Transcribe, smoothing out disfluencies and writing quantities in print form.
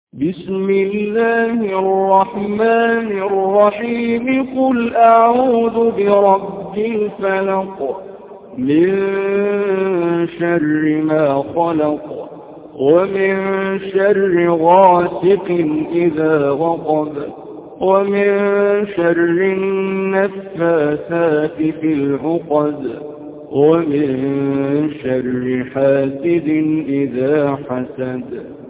بسم الله الرحمن الرحيم قل أعوذ برب الفلق من شر ما خلق ومن شر غاسق إذا وقب ومن شر النفاثات في العقد ومن شر حاسد إذا حسد